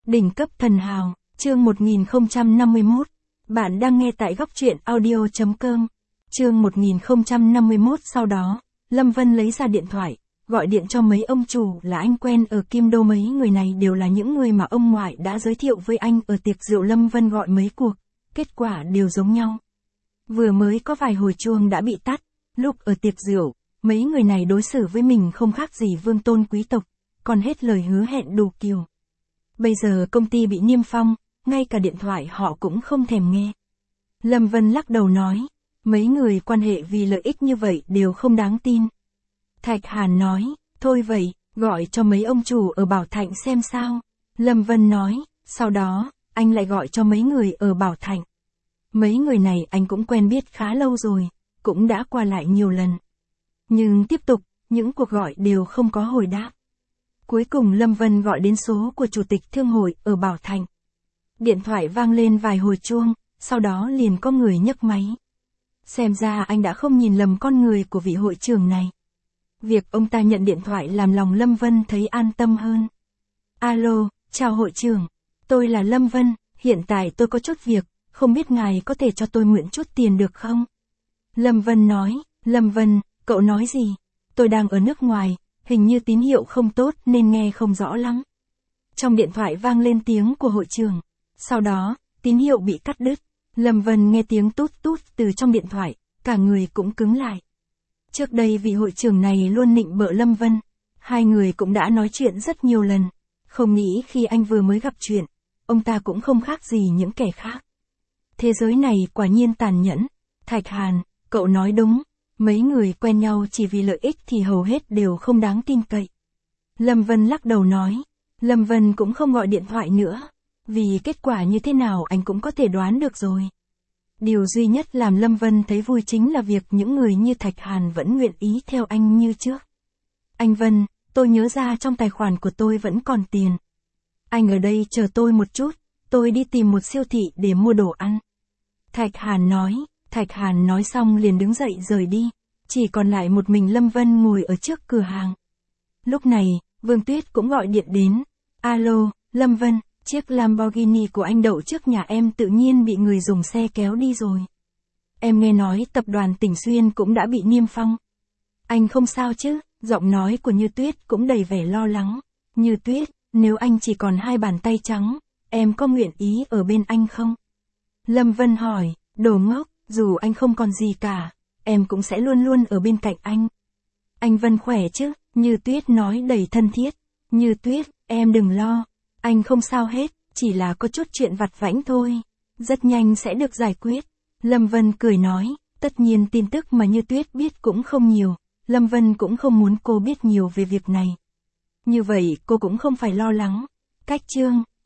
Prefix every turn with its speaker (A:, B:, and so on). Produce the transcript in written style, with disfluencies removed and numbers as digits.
A: Đỉnh cấp thần hào, chương 1051. Bạn đang nghe tại góc truyện audio.com. Chương 1051. Sau đó, Lâm Vân lấy ra điện thoại, gọi điện cho mấy ông chủ là anh quen ở Kim Đô. Mấy người này đều là những người mà ông ngoại đã giới thiệu với anh ở tiệc rượu. Lâm Vân gọi mấy cuộc, kết quả đều giống nhau. Vừa mới có vài hồi chuông đã bị tắt. Lúc ở tiệc rượu, mấy người này đối xử với mình không khác gì vương tôn quý tộc, còn hết lời hứa hẹn đủ kiểu. Bây giờ công ty bị niêm phong, ngay cả điện thoại họ cũng không thèm nghe. Lâm Vân lắc đầu nói, mấy người quan hệ vì lợi ích như vậy đều không đáng tin. Thạch Hàn nói, thôi vậy, gọi cho mấy ông chủ ở Bảo Thạnh xem sao. Lâm Vân nói, sau đó, anh lại gọi cho mấy người ở Bảo Thạnh. Mấy người này anh cũng quen biết khá lâu rồi, cũng đã qua lại nhiều lần. Nhưng tiếp tục, những cuộc gọi đều không có hồi đáp. Cuối cùng Lâm Vân gọi đến số của chủ tịch thương hội ở Bảo Thạnh. Điện thoại vang lên vài hồi chuông, sau đó liền có người nhấc máy. Xem ra anh đã không nhìn lầm con người của vị hội trưởng này. Việc ông ta nhận điện thoại làm lòng Lâm Vân thấy an tâm hơn. Alo, chào hội trưởng, tôi là Lâm Vân, hiện tại tôi có chút việc, không biết ngài có thể cho tôi mượn chút tiền được không? Lâm Vân nói, Lâm Vân, cậu nói gì? Tôi đang ở nước ngoài, hình như tín hiệu không tốt nên nghe không rõ lắm. Trong điện thoại vang lên tiếng của hội trưởng. Sau đó, tín hiệu bị cắt đứt. Lâm Vân nghe tiếng tút tút từ trong điện thoại, cả người cũng cứng lại. Trước đây vị hội trưởng này luôn nịnh bợ Lâm Vân. Hai người cũng đã nói chuyện rất nhiều lần. Không nghĩ khi anh vừa mới gặp chuyện, ông ta cũng không khác gì những kẻ khác. Thế giới này quả nhiên tàn nhẫn. Thạch Hàn, cậu nói đúng. Mấy người quen nhau chỉ vì lợi ích thì hầu hết đều không đáng tin cậy. Lâm Vân lắc đầu nói. Lâm Vân cũng không gọi điện thoại nữa. Vì kết quả như thế nào anh cũng có thể đoán được rồi. Điều duy nhất làm Lâm Vân thấy vui chính là việc những người như Thạch Hàn vẫn nguyện ý theo anh như trước. Anh Vân, tôi nhớ ra trong tài khoản của tôi vẫn còn tiền. Anh ở đây chờ tôi một chút, tôi đi tìm một siêu thị để mua đồ ăn. Thạch Hàn nói xong liền đứng dậy rời đi. Chỉ còn lại một mình Lâm Vân ngồi ở trước cửa hàng. Lúc này, Vương Tuyết cũng gọi điện đến. Alo, Lâm Vân, chiếc Lamborghini của anh đậu trước nhà em tự nhiên bị người dùng xe kéo đi rồi. Em nghe nói tập đoàn Tỉnh Xuyên cũng đã bị niêm phong. Anh không sao chứ? Giọng nói của Như Tuyết cũng đầy vẻ lo lắng. Như Tuyết, nếu anh chỉ còn hai bàn tay trắng, em có nguyện ý ở bên anh không? Lâm Vân hỏi, đồ ngốc, dù anh không còn gì cả, em cũng sẽ luôn luôn ở bên cạnh anh. Anh Vân khỏe chứ? Như Tuyết nói đầy thân thiết. Như Tuyết, em đừng lo. Anh không sao hết, chỉ là có chút chuyện vặt vãnh thôi. Rất nhanh sẽ được giải quyết. Lâm Vân cười nói, tất nhiên tin tức mà Như Tuyết biết cũng không nhiều. Lâm Vân cũng không muốn cô biết nhiều về việc này. Như vậy cô cũng không phải lo lắng. Cách chương